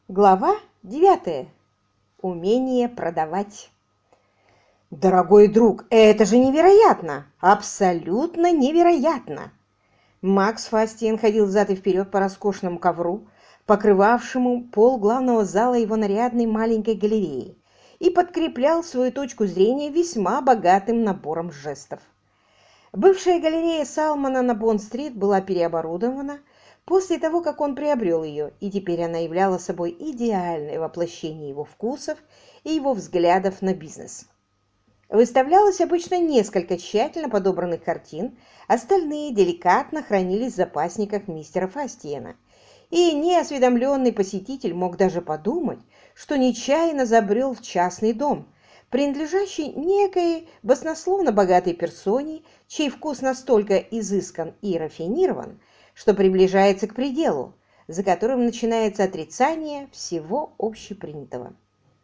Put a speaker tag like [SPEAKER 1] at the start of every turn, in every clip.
[SPEAKER 1] Глава 9. Умение продавать. Дорогой друг, это же невероятно! Абсолютно невероятно! Макс Фастиен ходил взад и вперед по роскошному ковру, покрывавшему пол главного зала его нарядной маленькой галереи, и подкреплял свою точку зрения весьма богатым набором жестов. Бывшая галерея Салмана на Бонд-стрит была переоборудована после того, как он приобрел ее, и теперь она являла собой идеальное воплощение его вкусов и его взглядов на бизнес. Выставлялось обычно несколько тщательно подобранных картин, остальные деликатно хранились в запасниках мистера Фастиена, и неосведомленный посетитель мог даже подумать, что нечаянно забрел в частный дом, принадлежащий некой баснословно богатой персоне, чей вкус настолько изыскан и рафинирован, что приближается к пределу, за которым начинается отрицание всего общепринятого.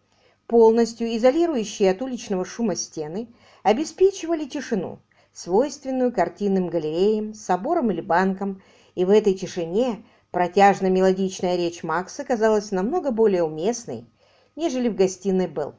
[SPEAKER 1] Полностью изолирующие от уличного шума стены обеспечивали тишину, свойственную картинным галереям, соборам или банкам, и в этой тишине протяжно-мелодичная речь Макса казалась намного более уместной, нежели в гостиной Белл.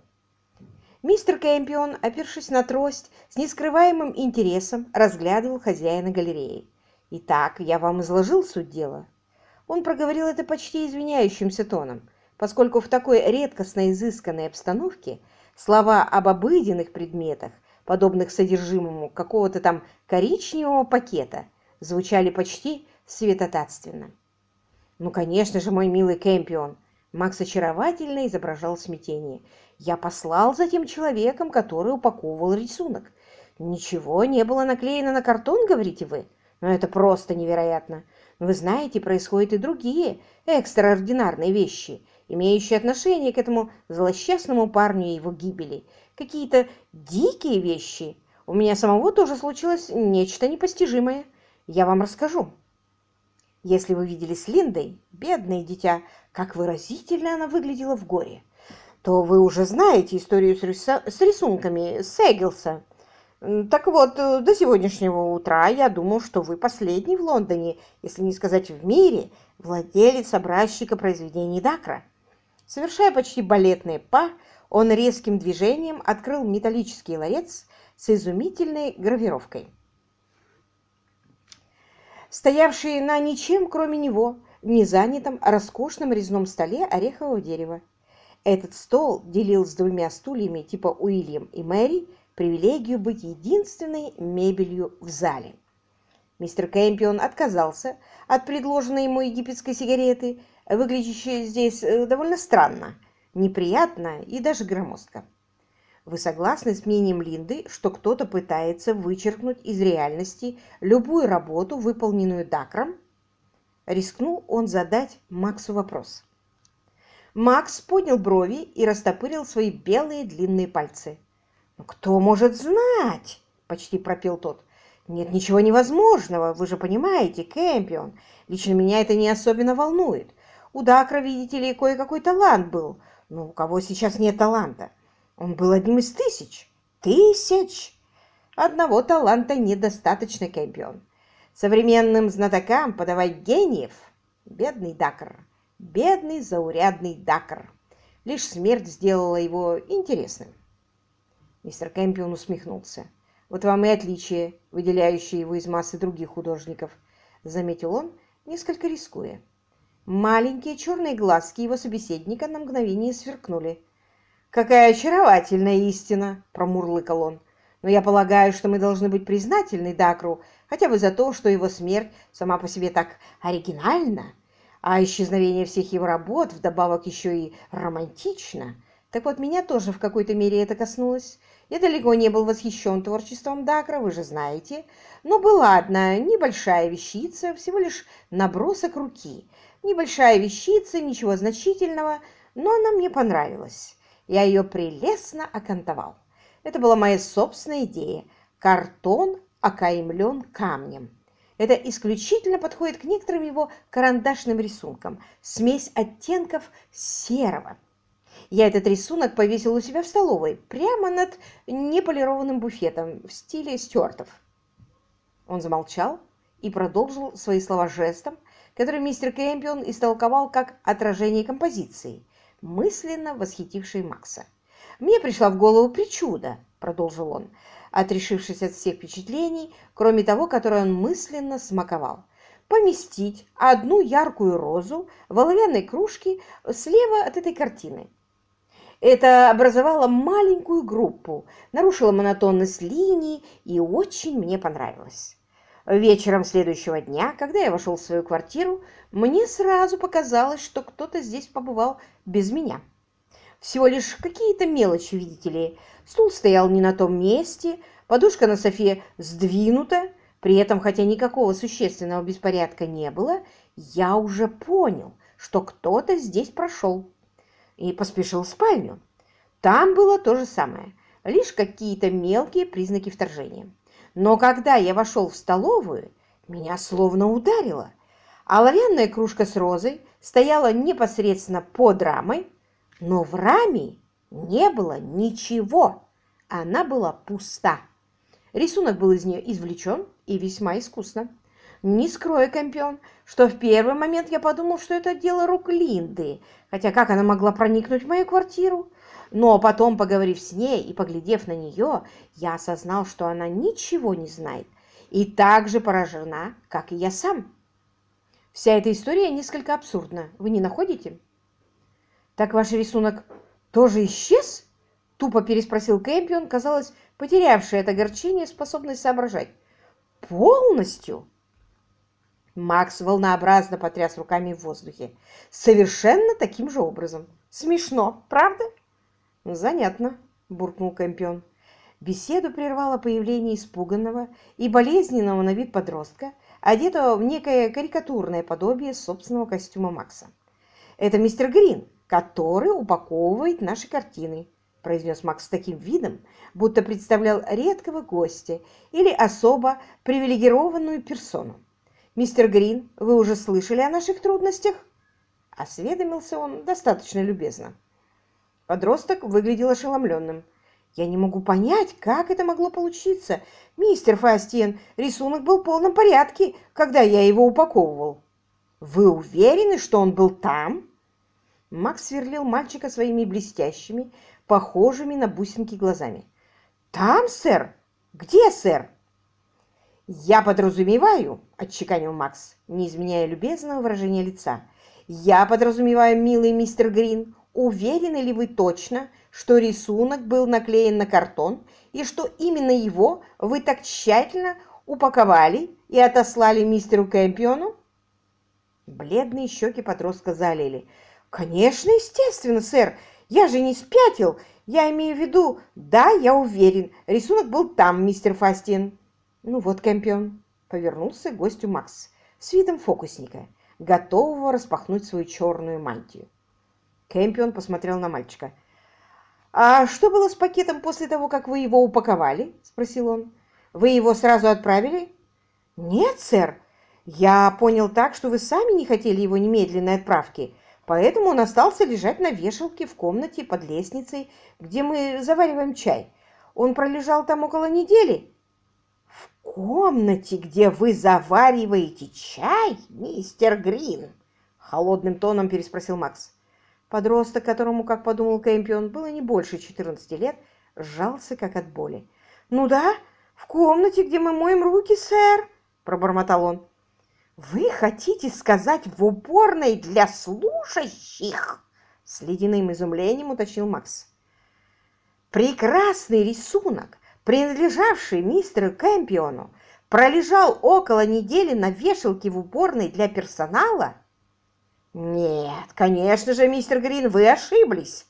[SPEAKER 1] Мистер Кэмпион, опершись на трость, с нескрываемым интересом разглядывал хозяина галереи. «Итак, я вам изложил суть дела». Он проговорил это почти извиняющимся тоном, поскольку в такой редкостно изысканной обстановке слова об обыденных предметах, подобных содержимому какого-то там коричневого пакета, звучали почти святотатственно. «Ну, конечно же, мой милый Кэмпион!» Макс очаровательно изображал смятение. «Я послал за тем человеком, который упаковывал рисунок. Ничего не было наклеено на картон, говорите вы? Но это просто невероятно. Вы знаете, происходят и другие экстраординарные вещи, имеющие отношение к этому злосчастному парню и его гибели. Какие-то дикие вещи. У меня самого тоже случилось нечто непостижимое. Я вам расскажу. Если вы видели с Линдой, бедное дитя, как выразительно она выглядела в горе, то вы уже знаете историю с рисунками Сеггилса. Так вот, до сегодняшнего утра я думал, что вы последний в Лондоне, если не сказать в мире, владелец-образчика произведений Дакра. Совершая почти балетные па, он резким движением открыл металлический ларец с изумительной гравировкой, стоявший на ничем, кроме него, незанятом роскошном резном столе орехового дерева. Этот стол делил с двумя стульями типа Уильям и Мэри привилегию быть единственной мебелью в зале. Мистер Кэмпион отказался от предложенной ему египетской сигареты, выглядящей здесь довольно странно, неприятно и даже громоздко. Вы согласны с мнением Линды, что кто-то пытается вычеркнуть из реальности любую работу, выполненную Дакром? Рискнул он задать Максу вопрос. Макс поднял брови и растопырил свои белые длинные пальцы. «Ну, кто может знать?» – почти пропел тот. «Нет ничего невозможного, вы же понимаете, Кэмпион. Лично меня это не особенно волнует. У Дакра, видите ли, кое-какой талант был. Но у кого сейчас нет таланта? Он был одним из тысяч. Тысяч! Одного таланта недостаточно, Кэмпион. Современным знатокам подавать гениев. Бедный Дакр, бедный заурядный Дакр. Лишь смерть сделала его интересным». Мистер Кэмпион усмехнулся. «Вот вам и отличие, выделяющее его из массы других художников», — заметил он, несколько рискуя. Маленькие черные глазки его собеседника на мгновение сверкнули. «Какая очаровательная истина!» – промурлыкал он. «Но я полагаю, что мы должны быть признательны Дакру хотя бы за то, что его смерть сама по себе так оригинальна, а исчезновение всех его работ вдобавок еще и романтично. Так вот, меня тоже в какой-то мере это коснулось. Я далеко не был восхищен творчеством Дакра, вы же знаете, но была одна небольшая вещица, всего лишь набросок руки. Небольшая вещица, ничего значительного, но она мне понравилась. Я ее прелестно окантовал. Это была моя собственная идея. Картон окаймлен камнем. Это исключительно подходит к некоторым его карандашным рисункам. Смесь оттенков серого. Я этот рисунок повесил у себя в столовой, прямо над неполированным буфетом в стиле Стюартов. Он замолчал и продолжил свои слова жестом, который мистер Кэмпион истолковал как отражение композиции, мысленно восхитившей Макса. «Мне пришла в голову причуда», — продолжил он, отрешившись от всех впечатлений, кроме того, которое он мысленно смаковал. «Поместить одну яркую розу в оловянной кружке слева от этой картины. Это образовало маленькую группу, нарушило монотонность линий и очень мне понравилось. Вечером следующего дня, когда я вошел в свою квартиру, мне сразу показалось, что кто-то здесь побывал без меня. Всего лишь какие-то мелочи, видите ли. Стул стоял не на том месте, подушка на софе сдвинута. При этом, хотя никакого существенного беспорядка не было, я уже понял, что кто-то здесь прошел и поспешил в спальню. Там было то же самое, лишь какие-то мелкие признаки вторжения. Но когда я вошел в столовую, меня словно ударило. Оловянная кружка с розой стояла непосредственно под рамой, но в раме не было ничего. Она была пуста. Рисунок был из нее извлечен и весьма искусно. Не скрою, Кэмпион, что в первый момент я подумал, что это дело рук Линды, хотя как она могла проникнуть в мою квартиру? Но потом, поговорив с ней и поглядев на нее, я осознал, что она ничего не знает и так же поражена, как и я сам. Вся эта история несколько абсурдна, вы не находите? «Так ваш рисунок тоже исчез?» — тупо переспросил Кэмпион, казалось, потерявший от огорчения способность соображать. «Полностью?» Макс волнообразно потряс руками в воздухе. «Совершенно таким же образом. Смешно, правда?» «Занятно», — буркнул Кэмпион. Беседу прервало появление испуганного и болезненного на вид подростка, одетого в некое карикатурное подобие собственного костюма Макса. «Это мистер Грин, который упаковывает наши картины», — произнес Макс с таким видом, будто представлял редкого гостя или особо привилегированную персону. «Мистер Грин, вы уже слышали о наших трудностях?» — осведомился он достаточно любезно. Подросток выглядел ошеломленным. «Я не могу понять, как это могло получиться. Мистер Фастиен, рисунок был в полном порядке, когда я его упаковывал». «Вы уверены, что он был там?» Макс сверлил мальчика своими блестящими, похожими на бусинки глазами. «Там, сэр? Где, сэр?» «Я подразумеваю», — отчеканил Макс, не изменяя любезного выражения лица, «я подразумеваю, милый мистер Грин, уверены ли вы точно, что рисунок был наклеен на картон и что именно его вы так тщательно упаковали и отослали мистеру Кэмпиону?» Бледные щеки подростка залили. «Конечно, естественно, сэр. Я же не спятил. Я имею в виду, да, я уверен, рисунок был там, мистер Фастиен». «Ну вот, Кэмпион», — повернулся к гостю Макс с видом фокусника, готового распахнуть свою черную мантию. Кэмпион посмотрел на мальчика. «А что было с пакетом после того, как вы его упаковали?» — спросил он. «Вы его сразу отправили?» «Нет, сэр. Я понял так, что вы сами не хотели его немедленной отправки, поэтому он остался лежать на вешалке в комнате под лестницей, где мы завариваем чай. Он пролежал там около недели». «В комнате, где вы завариваете чай, мистер Грин?» — холодным тоном переспросил Макс. Подросток, которому, как подумал Кэмпион, было не больше 14 лет, сжался как от боли. «Ну да, в комнате, где мы моем руки, сэр», — пробормотал он. «Вы хотите сказать в уборной для служащих?» — с ледяным изумлением уточнил Макс. «Прекрасный рисунок, принадлежавший мистеру Кэмпиону, пролежал около недели на вешалке в уборной для персонала?» «Нет, конечно же, мистер Грин, вы ошиблись».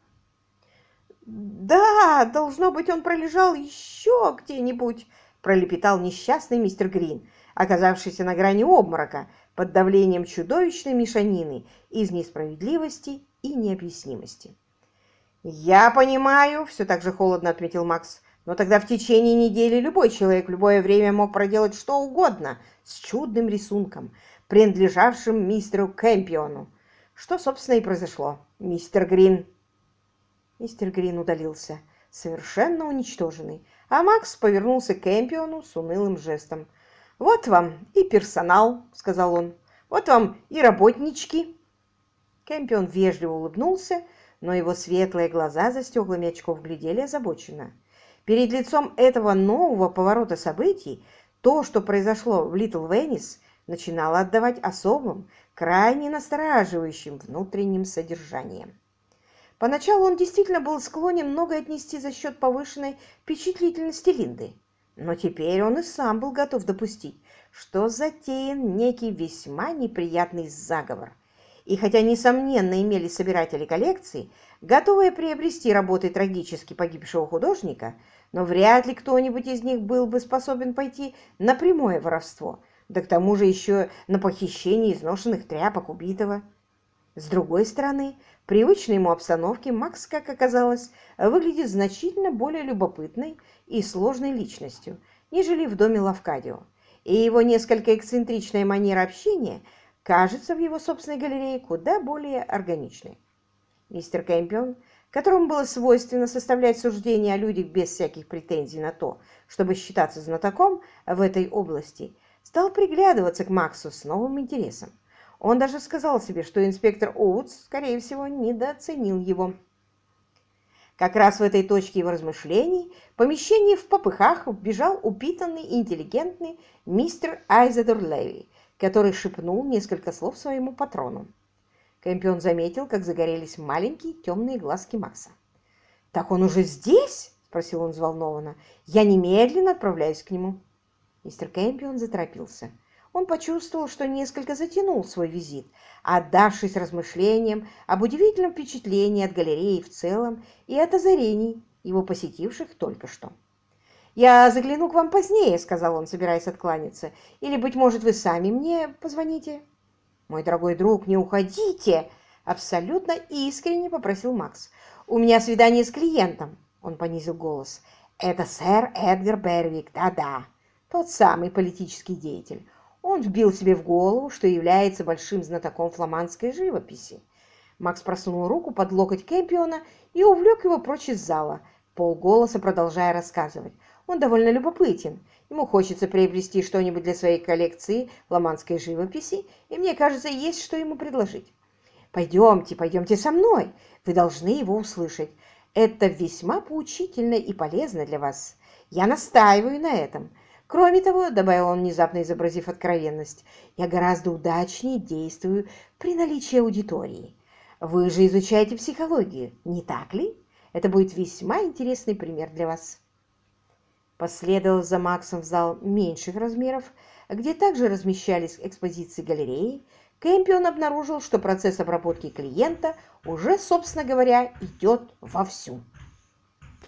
[SPEAKER 1] «Да, должно быть, он пролежал еще где-нибудь», — пролепетал несчастный мистер Грин, оказавшийся на грани обморока под давлением чудовищной мешанины из несправедливости и необъяснимости. «Я понимаю», — все так же холодно отметил Макс, «но тогда в течение недели любой человек в любое время мог проделать что угодно с чудным рисунком, принадлежавшим мистеру Кэмпиону. Что, собственно, и произошло, мистер Грин». Мистер Грин удалился, совершенно уничтоженный, а Макс повернулся к Кэмпиону с унылым жестом. «Вот вам и персонал», — сказал он. Вот вам и работнички». Кэмпион вежливо улыбнулся, но его светлые глаза за стеклами очков глядели озабоченно. Перед лицом этого нового поворота событий то, что произошло в Литл Веннис, начинало отдавать особым, крайне настораживающим внутренним содержанием. Поначалу он действительно был склонен многое отнести за счет повышенной впечатлительности Линды, но теперь он и сам был готов допустить, что затеян некий весьма неприятный заговор. И хотя, несомненно, имелись собиратели коллекций, готовые приобрести работы трагически погибшего художника, но вряд ли кто-нибудь из них был бы способен пойти на прямое воровство, да к тому же еще на похищение изношенных тряпок убитого. С другой стороны, в привычной ему обстановке Макс, как оказалось, выглядит значительно более любопытной и сложной личностью, нежели в доме Лавкадио, и его несколько эксцентричная манера общения кажется в его собственной галерее куда более органичной. Мистер Кэмпион, которому было свойственно составлять суждения о людях без всяких претензий на то, чтобы считаться знатоком в этой области, стал приглядываться к Максу с новым интересом. Он даже сказал себе, что инспектор Оутс, скорее всего, недооценил его. Как раз в этой точке его размышлений в помещение в попыхах вбежал упитанный и интеллигентный мистер Айзедор Леви, который шепнул несколько слов своему патрону. Кэмпион заметил, как загорелись маленькие темные глазки Макса. «Так он уже здесь?» – спросил он взволнованно. «Я немедленно отправляюсь к нему». Мистер Кэмпион заторопился. Он почувствовал, что несколько затянул свой визит, отдавшись размышлениям об удивительном впечатлении от галереи в целом и от озарений, его посетивших только что. «Я загляну к вам позднее», — сказал он, собираясь откланяться. «Или, быть может, вы сами мне позвоните?» «Мой дорогой друг, не уходите!» — абсолютно искренне попросил Макс. «У меня свидание с клиентом», — он понизил голос. «Это сэр Эдгар Бервик, да-да, тот самый политический деятель. Он вбил себе в голову, что является большим знатоком фламандской живописи». Макс просунул руку под локоть Кэмпиона и увлек его прочь из зала, вполголоса продолжая рассказывать. Он довольно любопытен. Ему хочется приобрести что-нибудь для своей коллекции фламандской живописи, и мне кажется, есть что ему предложить. Пойдемте, пойдемте со мной. Вы должны его услышать. Это весьма поучительно и полезно для вас. Я настаиваю на этом. Кроме того, добавил он, внезапно изобразив откровенность, я гораздо удачнее действую при наличии аудитории. Вы же изучаете психологию, не так ли? Это будет весьма интересный пример для вас. Последовав за Максом в зал меньших размеров, где также размещались экспозиции галереи, Кэмпион обнаружил, что процесс обработки клиента уже, собственно говоря, идет вовсю.